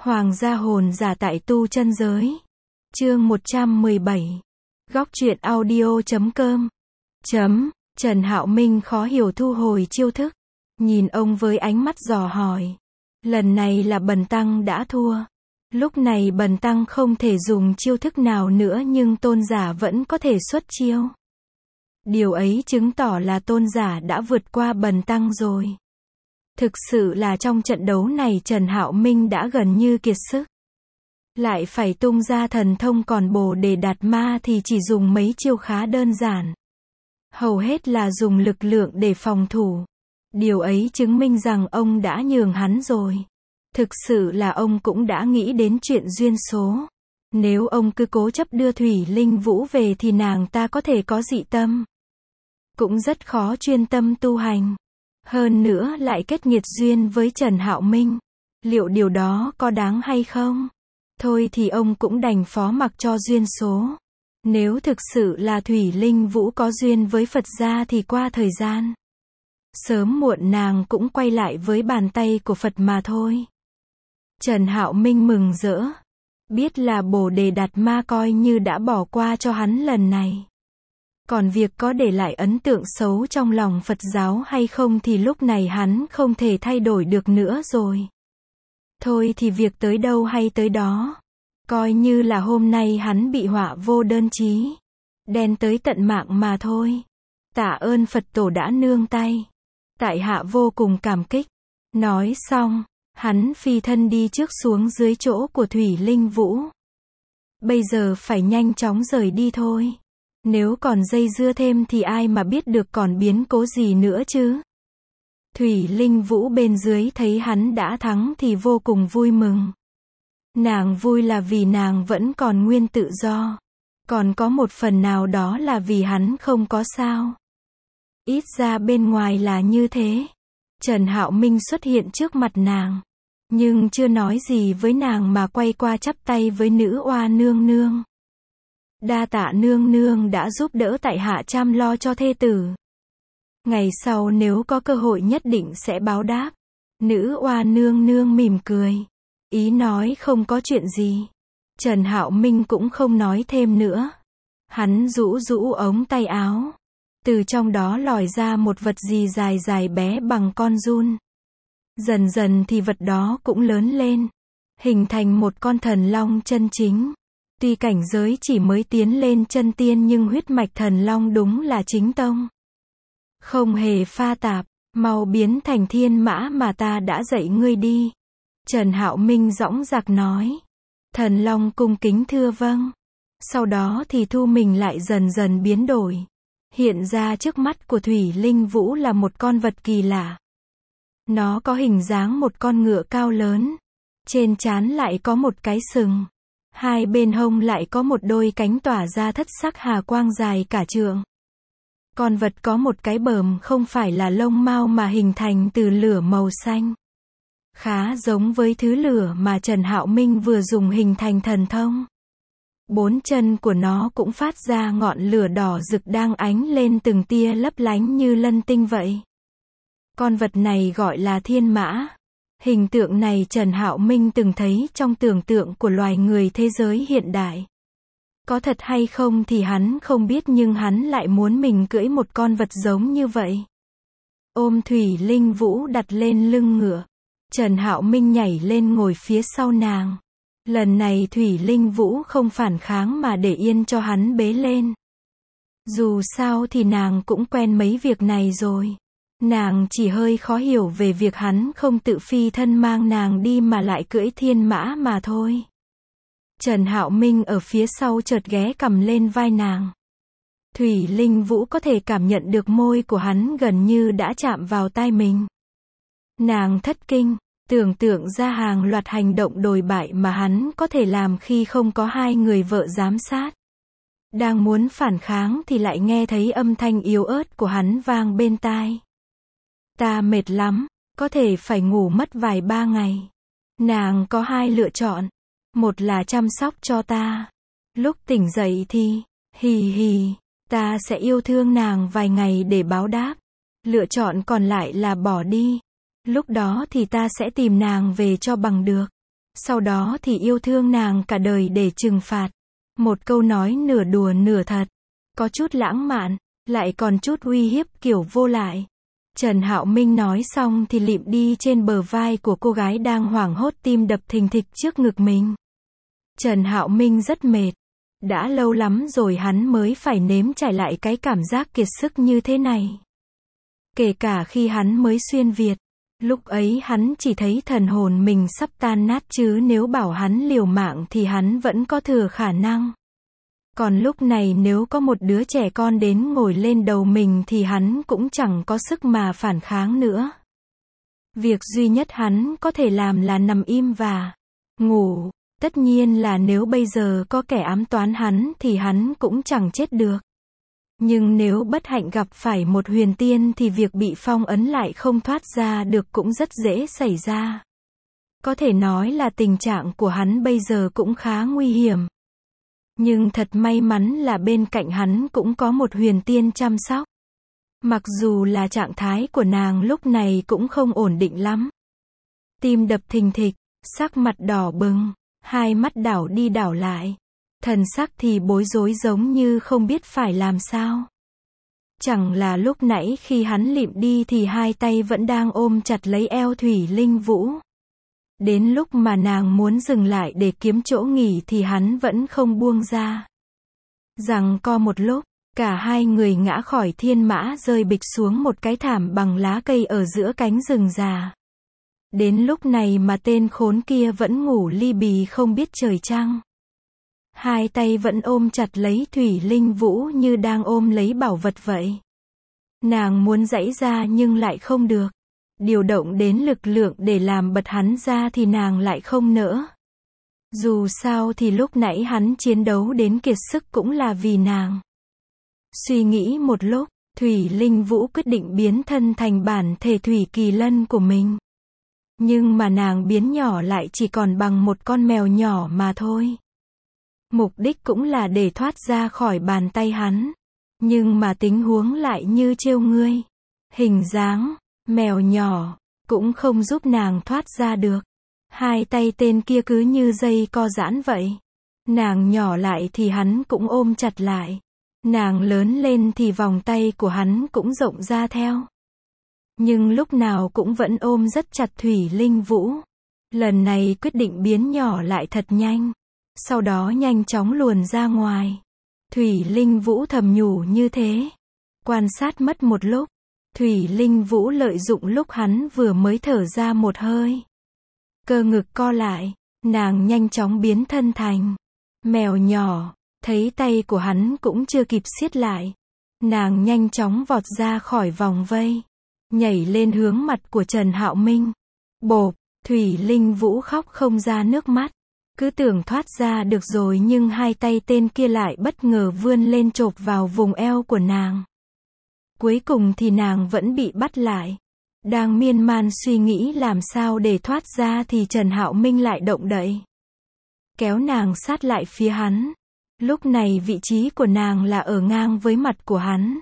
Hoàng gia hồn giả tại tu chân giới. Chương 117. Góc truyện audio.com. Trần Hạo Minh khó hiểu thu hồi chiêu thức. Nhìn ông với ánh mắt dò hỏi. Lần này là bần tăng đã thua. Lúc này bần tăng không thể dùng chiêu thức nào nữa nhưng tôn giả vẫn có thể xuất chiêu. Điều ấy chứng tỏ là tôn giả đã vượt qua bần tăng rồi. Thực sự là trong trận đấu này Trần Hạo Minh đã gần như kiệt sức. Lại phải tung ra thần thông, còn Bồ Đề Đạt Ma thì chỉ dùng mấy chiêu khá đơn giản. Hầu hết là dùng lực lượng để phòng thủ. Điều ấy chứng minh rằng ông đã nhường hắn rồi. Thực sự là ông cũng đã nghĩ đến chuyện duyên số. Nếu ông cứ cố chấp đưa Thủy Linh Vũ về thì nàng ta có thể có dị tâm. Cũng rất khó chuyên tâm tu hành. Hơn nữa lại kết nghiệt duyên với Trần Hạo Minh. Liệu điều đó có đáng hay không? Thôi thì ông cũng đành phó mặc cho duyên số. Nếu thực sự là Thủy Linh Vũ có duyên với Phật gia thì qua thời gian, sớm muộn nàng cũng quay lại với bàn tay của Phật mà thôi. Trần Hạo Minh mừng rỡ. Biết là Bồ Đề Đạt Ma coi như đã bỏ qua cho hắn lần này. Còn việc có để lại ấn tượng xấu trong lòng Phật giáo hay không thì lúc này hắn không thể thay đổi được nữa rồi. Thôi thì việc tới đâu hay tới đó. Coi như là hôm nay hắn bị họa vô đơn chí. Đen tới tận mạng mà thôi. Tạ ơn Phật tổ đã nương tay. Tại hạ vô cùng cảm kích. Nói xong, hắn phi thân đi trước xuống dưới chỗ của Thủy Linh Vũ. Bây giờ phải nhanh chóng rời đi thôi. Nếu còn dây dưa thêm thì ai mà biết được còn biến cố gì nữa chứ. Thủy Linh Vũ bên dưới thấy hắn đã thắng thì vô cùng vui mừng. Nàng vui là vì nàng vẫn còn nguyên tự do. Còn có một phần nào đó là vì hắn không có sao. Ít ra bên ngoài là như thế. Trần Hạo Minh xuất hiện trước mặt nàng. Nhưng chưa nói gì với nàng mà quay qua chắp tay với nữ oa nương nương. Đa tạ nương nương đã giúp đỡ tại hạ chăm lo cho thê tử. Ngày sau nếu có cơ hội nhất định sẽ báo đáp. Nữ oa nương nương mỉm cười. Ý nói không có chuyện gì. Trần Hạo Minh cũng không nói thêm nữa. Hắn rũ rũ ống tay áo. Từ trong đó lòi ra một vật gì dài dài bé bằng con giun. Dần dần thì vật đó cũng lớn lên. Hình thành một con thần long chân chính. Tuy cảnh giới chỉ mới tiến lên chân tiên nhưng huyết mạch thần long đúng là chính tông. Không hề pha tạp, mau biến thành thiên mã mà ta đã dạy ngươi đi. Trần Hạo Minh dõng dạc nói. Thần long cung kính thưa vâng. Sau đó thì thu mình lại dần dần biến đổi. Hiện ra trước mắt của Thủy Linh Vũ là một con vật kỳ lạ. Nó có hình dáng một con ngựa cao lớn. Trên trán lại có một cái sừng. Hai bên hông lại có một đôi cánh tỏa ra thất sắc hà quang dài cả trượng. Con vật có một cái bờm không phải là lông mao mà hình thành từ lửa màu xanh. Khá giống với thứ lửa mà Trần Hạo Minh vừa dùng hình thành thần thông. Bốn chân của nó cũng phát ra ngọn lửa đỏ rực đang ánh lên từng tia lấp lánh như lân tinh vậy. Con vật này gọi là thiên mã. Hình tượng này Trần Hạo Minh từng thấy trong tưởng tượng của loài người thế giới hiện đại. Có thật hay không thì hắn không biết nhưng hắn lại muốn mình cưỡi một con vật giống như vậy. Ôm Thủy Linh Vũ đặt lên lưng ngựa. Trần Hạo Minh nhảy lên ngồi phía sau nàng. Lần này Thủy Linh Vũ không phản kháng mà để yên cho hắn bế lên. Dù sao thì nàng cũng quen mấy việc này rồi. Nàng chỉ hơi khó hiểu về việc hắn không tự phi thân mang nàng đi mà lại cưỡi thiên mã mà thôi. Trần Hạo Minh ở phía sau chợt ghé cầm lên vai nàng. Thủy Linh Vũ có thể cảm nhận được môi của hắn gần như đã chạm vào tai mình. Nàng thất kinh, tưởng tượng ra hàng loạt hành động đồi bại mà hắn có thể làm khi không có hai người vợ giám sát. Đang muốn phản kháng thì lại nghe thấy âm thanh yếu ớt của hắn vang bên tai. Ta mệt lắm, có thể phải ngủ mất vài ba ngày. Nàng có hai lựa chọn. Một là chăm sóc cho ta. Lúc tỉnh dậy thì, ta sẽ yêu thương nàng vài ngày để báo đáp. Lựa chọn còn lại là bỏ đi. Lúc đó thì ta sẽ tìm nàng về cho bằng được. Sau đó thì yêu thương nàng cả đời để trừng phạt. Một câu nói nửa đùa nửa thật. Có chút lãng mạn, lại còn chút uy hiếp kiểu vô lại. Trần Hạo Minh nói xong thì lịm đi trên bờ vai của cô gái đang hoảng hốt tim đập thình thịch trước ngực mình. Trần Hạo Minh rất mệt. Đã lâu lắm rồi hắn mới phải nếm trải lại cái cảm giác kiệt sức như thế này. Kể cả khi hắn mới xuyên Việt. Lúc ấy hắn chỉ thấy thần hồn mình sắp tan nát chứ nếu bảo hắn liều mạng thì hắn vẫn có thừa khả năng. Còn lúc này nếu có một đứa trẻ con đến ngồi lên đầu mình thì hắn cũng chẳng có sức mà phản kháng nữa. Việc duy nhất hắn có thể làm là nằm im và ngủ. Tất nhiên là nếu bây giờ có kẻ ám toán hắn thì hắn cũng chẳng chết được. Nhưng nếu bất hạnh gặp phải một huyền tiên thì việc bị phong ấn lại không thoát ra được cũng rất dễ xảy ra. Có thể nói là tình trạng của hắn bây giờ cũng khá nguy hiểm. Nhưng thật may mắn là bên cạnh hắn cũng có một huyền tiên chăm sóc. Mặc dù là trạng thái của nàng lúc này cũng không ổn định lắm. Tim đập thình thịch, sắc mặt đỏ bừng, hai mắt đảo đi đảo lại. Thần sắc thì bối rối giống như không biết phải làm sao. Chẳng là lúc nãy khi hắn lịm đi thì hai tay vẫn đang ôm chặt lấy eo Thủy Linh Vũ. Đến lúc mà nàng muốn dừng lại để kiếm chỗ nghỉ thì hắn vẫn không buông ra. Giằng co một lúc, cả hai người ngã khỏi thiên mã rơi bịch xuống một cái thảm bằng lá cây ở giữa cánh rừng già. Đến lúc này mà tên khốn kia vẫn ngủ li bì không biết trời trăng. Hai tay vẫn ôm chặt lấy Thủy Linh Vũ như đang ôm lấy bảo vật vậy. Nàng muốn giãy ra nhưng lại không được. Điều động đến lực lượng để làm bật hắn ra thì nàng lại không nỡ. Dù sao thì lúc nãy hắn chiến đấu đến kiệt sức cũng là vì nàng. Suy nghĩ một lúc, Thủy Linh Vũ quyết định biến thân thành bản thể Thủy Kỳ Lân của mình. Nhưng mà nàng biến nhỏ lại chỉ còn bằng một con mèo nhỏ mà thôi. Mục đích cũng là để thoát ra khỏi bàn tay hắn. Nhưng mà tình huống lại như trêu ngươi. Hình dáng mèo nhỏ cũng không giúp nàng thoát ra được. Hai tay tên kia cứ như dây co giãn vậy. Nàng nhỏ lại thì hắn cũng ôm chặt lại. Nàng lớn lên thì vòng tay của hắn cũng rộng ra theo. Nhưng lúc nào cũng vẫn ôm rất chặt Thủy Linh Vũ. Lần này quyết định biến nhỏ lại thật nhanh. Sau đó nhanh chóng luồn ra ngoài. Thủy Linh Vũ thầm nhủ như thế. Quan sát mất một lúc. Thủy Linh Vũ lợi dụng lúc hắn vừa mới thở ra một hơi. Cơ ngực co lại. Nàng nhanh chóng biến thân thành mèo nhỏ. Thấy tay của hắn cũng chưa kịp siết lại. Nàng nhanh chóng vọt ra khỏi vòng vây. Nhảy lên hướng mặt của Trần Hạo Minh. Bộp, Thủy Linh Vũ khóc không ra nước mắt. Cứ tưởng thoát ra được rồi nhưng hai tay tên kia lại bất ngờ vươn lên chộp vào vùng eo của nàng. Cuối cùng thì nàng vẫn bị bắt lại. Đang miên man suy nghĩ làm sao để thoát ra thì Trần Hạo Minh lại động đậy. Kéo nàng sát lại phía hắn. Lúc này vị trí của nàng là ở ngang với mặt của hắn.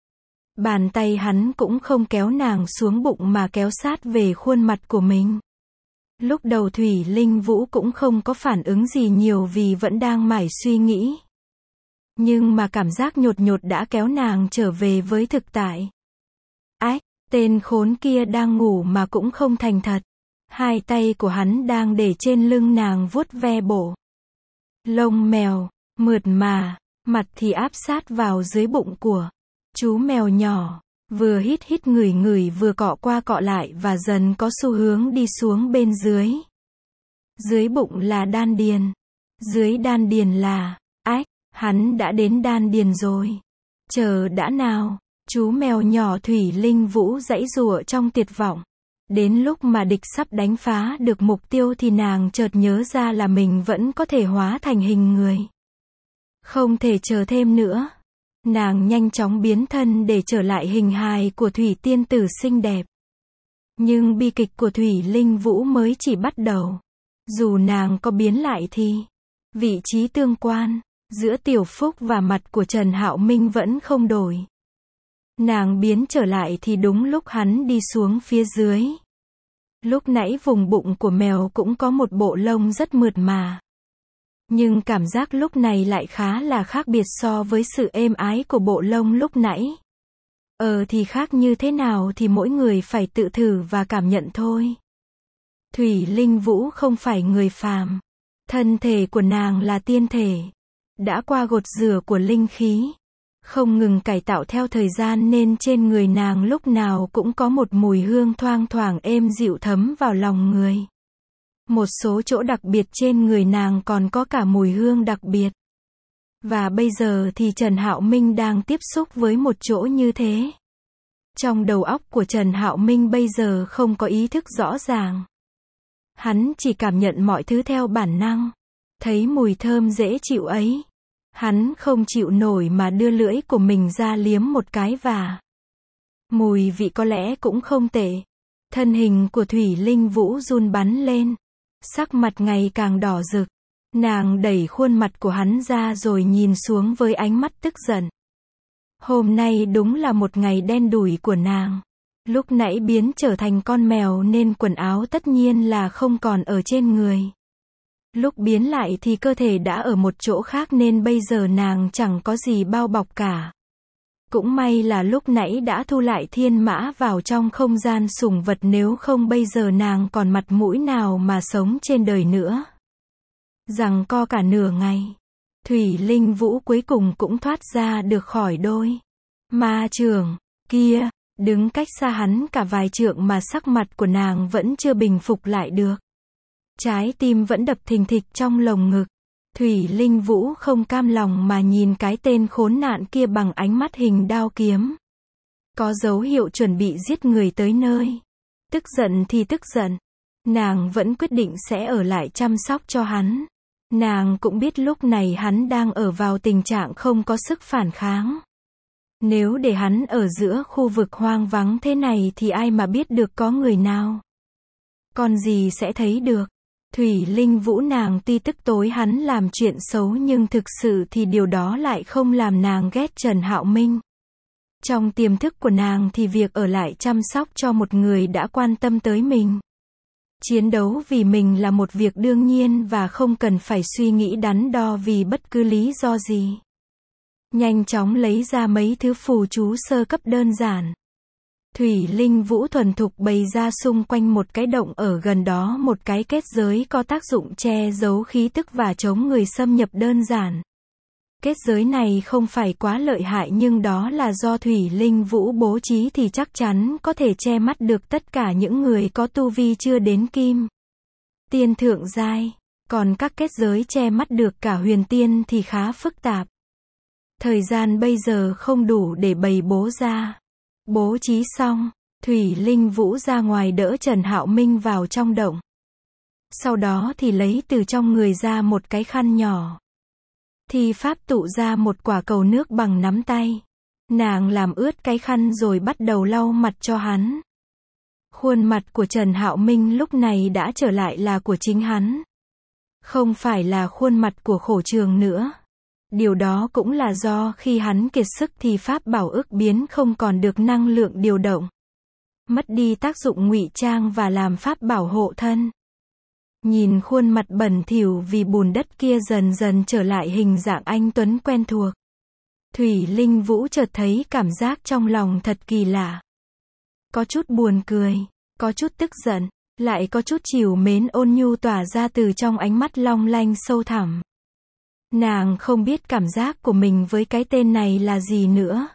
Bàn tay hắn cũng không kéo nàng xuống bụng mà kéo sát về khuôn mặt của mình. Lúc đầu Thủy Linh Vũ cũng không có phản ứng gì nhiều vì vẫn đang mải suy nghĩ. Nhưng mà cảm giác nhột nhột đã kéo nàng trở về với thực tại. Ách, tên khốn kia đang ngủ mà cũng không thành thật. Hai tay của hắn đang để trên lưng nàng vuốt ve bổ. Lông mèo, mượt mà, mặt thì áp sát vào dưới bụng của chú mèo nhỏ. Vừa hít hít ngửi ngửi vừa cọ qua cọ lại và dần có xu hướng đi xuống bên dưới. Dưới bụng là đan điền. Dưới đan điền là, ách, hắn đã đến đan điền rồi. Chờ đã nào, chú mèo nhỏ Thủy Linh Vũ giãy giụa trong tuyệt vọng. Đến lúc mà địch sắp đánh phá được mục tiêu thì nàng chợt nhớ ra là mình vẫn có thể hóa thành hình người. Không thể chờ thêm nữa. Nàng nhanh chóng biến thân để trở lại hình hài của Thủy Tiên Tử xinh đẹp. Nhưng bi kịch của Thủy Linh Vũ mới chỉ bắt đầu. Dù nàng có biến lại thì vị trí tương quan giữa Tiểu Phúc và mặt của Trần Hạo Minh vẫn không đổi. Nàng biến trở lại thì đúng lúc hắn đi xuống phía dưới. Lúc nãy vùng bụng của mèo cũng có một bộ lông rất mượt mà. Nhưng cảm giác lúc này lại khá là khác biệt so với sự êm ái của bộ lông lúc nãy. Thì khác như thế nào thì mỗi người phải tự thử và cảm nhận thôi. Thủy Linh Vũ không phải người phàm. Thân thể của nàng là tiên thể. Đã qua gột rửa của linh khí. Không ngừng cải tạo theo thời gian nên trên người nàng lúc nào cũng có một mùi hương thoang thoảng êm dịu thấm vào lòng người. Một số chỗ đặc biệt trên người nàng còn có cả mùi hương đặc biệt. Và bây giờ thì Trần Hạo Minh đang tiếp xúc với một chỗ như thế. Trong đầu óc của Trần Hạo Minh bây giờ không có ý thức rõ ràng. Hắn chỉ cảm nhận mọi thứ theo bản năng. Thấy mùi thơm dễ chịu ấy. Hắn không chịu nổi mà đưa lưỡi của mình ra liếm một cái và mùi vị có lẽ cũng không tệ. Thân hình của Thủy Linh Vũ run bắn lên. Sắc mặt ngày càng đỏ rực. Nàng đẩy khuôn mặt của hắn ra rồi nhìn xuống với ánh mắt tức giận. Hôm nay đúng là một ngày đen đủi của nàng. Lúc nãy biến trở thành con mèo nên quần áo tất nhiên là không còn ở trên người. Lúc biến lại thì cơ thể đã ở một chỗ khác nên bây giờ nàng chẳng có gì bao bọc cả. Cũng may là lúc nãy đã thu lại thiên mã vào trong không gian sủng vật, nếu không bây giờ nàng còn mặt mũi nào mà sống trên đời nữa. Giằng co cả nửa ngày. Thủy Linh Vũ cuối cùng cũng thoát ra được khỏi đôi ma chưởng kia, đứng cách xa hắn cả vài trượng mà sắc mặt của nàng vẫn chưa bình phục lại được. Trái tim vẫn đập thình thịch trong lồng ngực. Thủy Linh Vũ không cam lòng mà nhìn cái tên khốn nạn kia bằng ánh mắt hình đao kiếm. Có dấu hiệu chuẩn bị giết người tới nơi. Tức giận thì tức giận. Nàng vẫn quyết định sẽ ở lại chăm sóc cho hắn. Nàng cũng biết lúc này hắn đang ở vào tình trạng không có sức phản kháng. Nếu để hắn ở giữa khu vực hoang vắng thế này thì ai mà biết được có người nào. Con gì sẽ thấy được. Thủy Linh Vũ nàng tuy tức tối hắn làm chuyện xấu nhưng thực sự thì điều đó lại không làm nàng ghét Trần Hạo Minh. Trong tiềm thức của nàng thì việc ở lại chăm sóc cho một người đã quan tâm tới mình. Chiến đấu vì mình là một việc đương nhiên và không cần phải suy nghĩ đắn đo vì bất cứ lý do gì. Nhanh chóng lấy ra mấy thứ phù chú sơ cấp đơn giản. Thủy Linh Vũ thuần thục bày ra xung quanh một cái động ở gần đó một cái kết giới có tác dụng che giấu khí tức và chống người xâm nhập đơn giản. Kết giới này không phải quá lợi hại nhưng đó là do Thủy Linh Vũ bố trí thì chắc chắn có thể che mắt được tất cả những người có tu vi chưa đến kim tiên thượng giai. Còn các kết giới che mắt được cả huyền tiên thì khá phức tạp. Thời gian bây giờ không đủ để bày bố ra. Bố trí xong, Thủy Linh Vũ ra ngoài đỡ Trần Hạo Minh vào trong động. Sau đó thì lấy từ trong người ra một cái khăn nhỏ. Thi pháp tụ ra một quả cầu nước bằng nắm tay. Nàng làm ướt cái khăn rồi bắt đầu lau mặt cho hắn. Khuôn mặt của Trần Hạo Minh lúc này đã trở lại là của chính hắn. Không phải là khuôn mặt của Khổ Trường nữa. Điều đó cũng là do khi hắn kiệt sức thì pháp bảo ức biến không còn được năng lượng điều động. Mất đi tác dụng ngụy trang và làm pháp bảo hộ thân. Nhìn khuôn mặt bẩn thỉu vì bùn đất kia dần dần trở lại hình dạng anh tuấn quen thuộc. Thủy Linh Vũ chợt thấy cảm giác trong lòng thật kỳ lạ. Có chút buồn cười, có chút tức giận, lại có chút trìu mến ôn nhu tỏa ra từ trong ánh mắt long lanh sâu thẳm. Nàng không biết cảm giác của mình với cái tên này là gì nữa.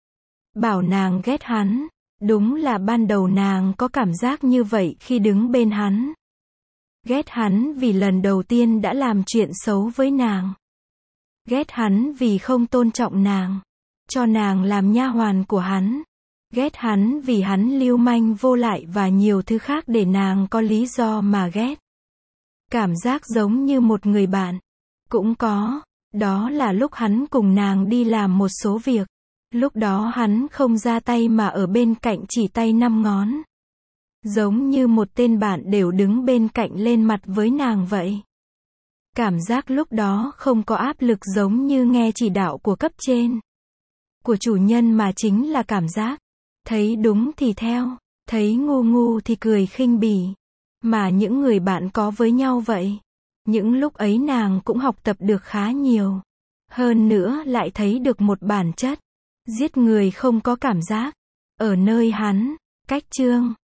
Bảo nàng ghét hắn, đúng là ban đầu nàng có cảm giác như vậy khi đứng bên hắn. Ghét hắn vì lần đầu tiên đã làm chuyện xấu với nàng. Ghét hắn vì không tôn trọng nàng, cho nàng làm nha hoàn của hắn. Ghét hắn vì hắn lưu manh vô lại và nhiều thứ khác để nàng có lý do mà ghét. Cảm giác giống như một người bạn. Cũng có, đó là lúc hắn cùng nàng đi làm một số việc. Lúc đó hắn không ra tay mà ở bên cạnh chỉ tay 5 ngón. Giống như một tên bạn đều đứng bên cạnh lên mặt với nàng vậy. Cảm giác lúc đó không có áp lực giống như nghe chỉ đạo của cấp trên. Của chủ nhân mà chính là cảm giác. Thấy đúng thì theo, thấy ngu ngu thì cười khinh bỉ. Mà những người bạn có với nhau vậy. Những lúc ấy nàng cũng học tập được khá nhiều. Hơn nữa lại thấy được một bản chất. Giết người không có cảm giác. Ở nơi hắn, cách chương.